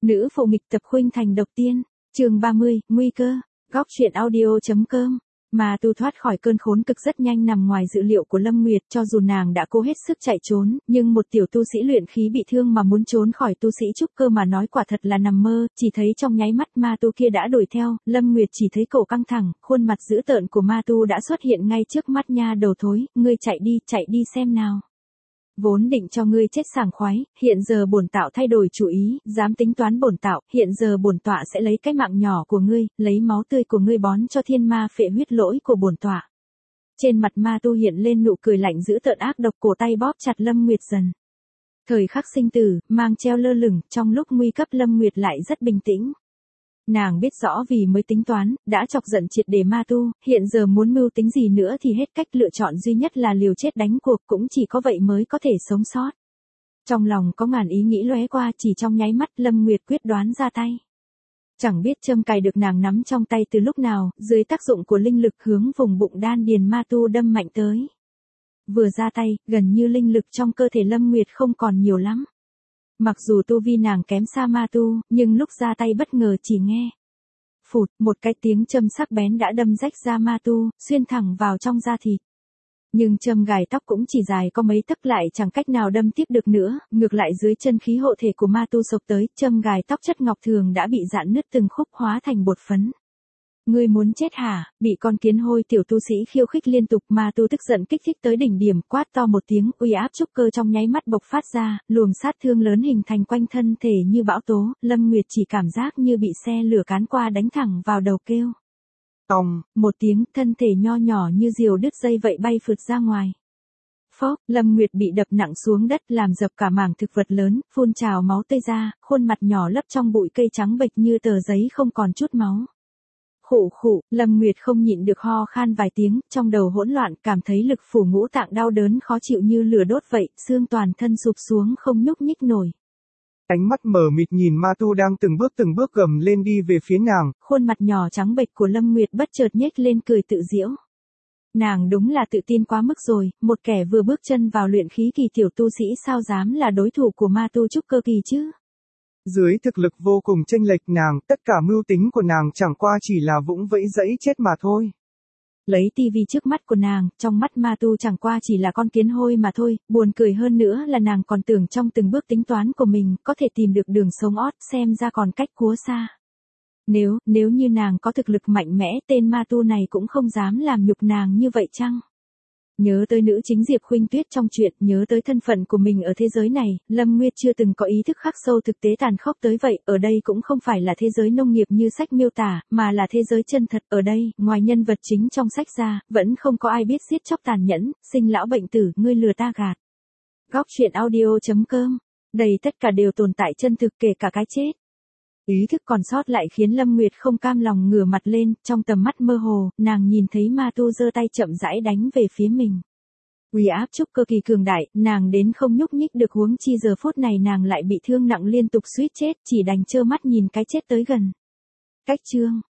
Nữ phụ nghịch tập khuynh thành độc tiên, chương 30, nguy cơ, góc truyện audio.com. Mà tu thoát khỏi cơn khốn cực rất nhanh nằm ngoài dự liệu của Lâm Nguyệt, cho dù nàng đã cố hết sức chạy trốn, nhưng một tiểu tu sĩ luyện khí bị thương mà muốn trốn khỏi tu sĩ trúc cơ mà nói quả thật là nằm mơ, chỉ thấy trong nháy mắt ma tu kia đã đuổi theo, Lâm Nguyệt chỉ thấy cổ căng thẳng, khuôn mặt dữ tợn của ma tu đã xuất hiện ngay trước mắt nha đầu thối, ngươi chạy đi xem nào. Vốn định cho ngươi chết sảng khoái, hiện giờ bổn tạo thay đổi chủ ý, dám tính toán bổn tạo, hiện giờ bổn tọa sẽ lấy cái mạng nhỏ của ngươi, lấy máu tươi của ngươi bón cho thiên ma phệ huyết lỗi của bổn tọa. Trên mặt ma tu hiện lên nụ cười lạnh dữ tợn ác độc, cổ tay bóp chặt Lâm Nguyệt dần. Thời khắc sinh tử, mang treo lơ lửng, trong lúc nguy cấp Lâm Nguyệt lại rất bình tĩnh. Nàng biết rõ vì mới tính toán, đã chọc giận triệt để ma tu, hiện giờ muốn mưu tính gì nữa thì hết cách, lựa chọn duy nhất là liều chết đánh cuộc, cũng chỉ có vậy mới có thể sống sót. Trong lòng có ngàn ý nghĩ lóe qua, chỉ trong nháy mắt Lâm Nguyệt quyết đoán ra tay. Chẳng biết châm cài được nàng nắm trong tay từ lúc nào, dưới tác dụng của linh lực hướng vùng bụng đan điền ma tu đâm mạnh tới. Vừa ra tay, gần như linh lực trong cơ thể Lâm Nguyệt không còn nhiều lắm. Mặc dù tu vi nàng kém xa ma tu, nhưng lúc ra tay bất ngờ chỉ nghe. Phụt, một cái tiếng châm sắc bén đã đâm rách da ma tu, xuyên thẳng vào trong da thịt. Nhưng châm gài tóc cũng chỉ dài có mấy tấc lại chẳng cách nào đâm tiếp được nữa, ngược lại dưới chân khí hộ thể của ma tu sộc tới, châm gài tóc chất ngọc thường đã bị rạn nứt từng khúc hóa thành bột phấn. Ngươi muốn chết hả? Bị con kiến hôi tiểu tu sĩ khiêu khích liên tục, ma tu tức giận kích thích tới đỉnh điểm, quát to một tiếng, uy áp trúc cơ trong nháy mắt bộc phát ra, luồng sát thương lớn hình thành quanh thân thể như bão tố, Lâm Nguyệt chỉ cảm giác như bị xe lửa cán qua đánh thẳng vào đầu kêu. Tòng, một tiếng, thân thể nho nhỏ như diều đứt dây vậy bay phượt ra ngoài. Phốc, Lâm Nguyệt bị đập nặng xuống đất làm dập cả mảng thực vật lớn, phun trào máu tươi ra, khuôn mặt nhỏ lấp trong bụi cây trắng bệch như tờ giấy không còn chút máu. Khụ khụ, Lâm Nguyệt không nhịn được ho khan vài tiếng, trong đầu hỗn loạn, cảm thấy lực phủ ngũ tạng đau đớn khó chịu như lửa đốt vậy, xương toàn thân sụp xuống không nhúc nhích nổi. Ánh mắt mờ mịt nhìn ma tu đang từng bước gầm lên đi về phía nàng. Khuôn mặt nhỏ trắng bệch của Lâm Nguyệt bất chợt nhếch lên cười tự giễu. Nàng đúng là tự tin quá mức rồi, một kẻ vừa bước chân vào luyện khí kỳ tiểu tu sĩ sao dám là đối thủ của ma tu trúc cơ kỳ chứ? Dưới thực lực vô cùng chênh lệch nàng, tất cả mưu tính của nàng chẳng qua chỉ là vũng vẫy dẫy chết mà thôi. Lấy tivi trước mắt của nàng, trong mắt ma tu chẳng qua chỉ là con kiến hôi mà thôi, buồn cười hơn nữa là nàng còn tưởng trong từng bước tính toán của mình, có thể tìm được đường sống ót, xem ra còn cách cúa xa. Nếu như nàng có thực lực mạnh mẽ, tên ma tu này cũng không dám làm nhục nàng như vậy chăng? Nhớ tới nữ chính Diệp Khuynh Tuyết trong truyện, nhớ tới thân phận của mình ở thế giới này, Lâm Nguyệt chưa từng có ý thức khắc sâu thực tế tàn khốc tới vậy, ở đây cũng không phải là thế giới nông nghiệp như sách miêu tả, mà là thế giới chân thật, ở đây, ngoài nhân vật chính trong sách ra, vẫn không có ai biết giết chóc tàn nhẫn, sinh lão bệnh tử, ngươi lừa ta gạt. Góc truyện audio.com, đây tất cả đều tồn tại chân thực kể cả cái chết. Ý thức còn sót lại khiến Lâm Nguyệt không cam lòng ngửa mặt lên, trong tầm mắt mơ hồ, nàng nhìn thấy ma tu giơ tay chậm rãi đánh về phía mình. Uy áp trúc cơ kỳ cường đại, nàng đến không nhúc nhích được, huống chi giờ phút này nàng lại bị thương nặng liên tục suýt chết, chỉ đành trơ mắt nhìn cái chết tới gần. Cách chương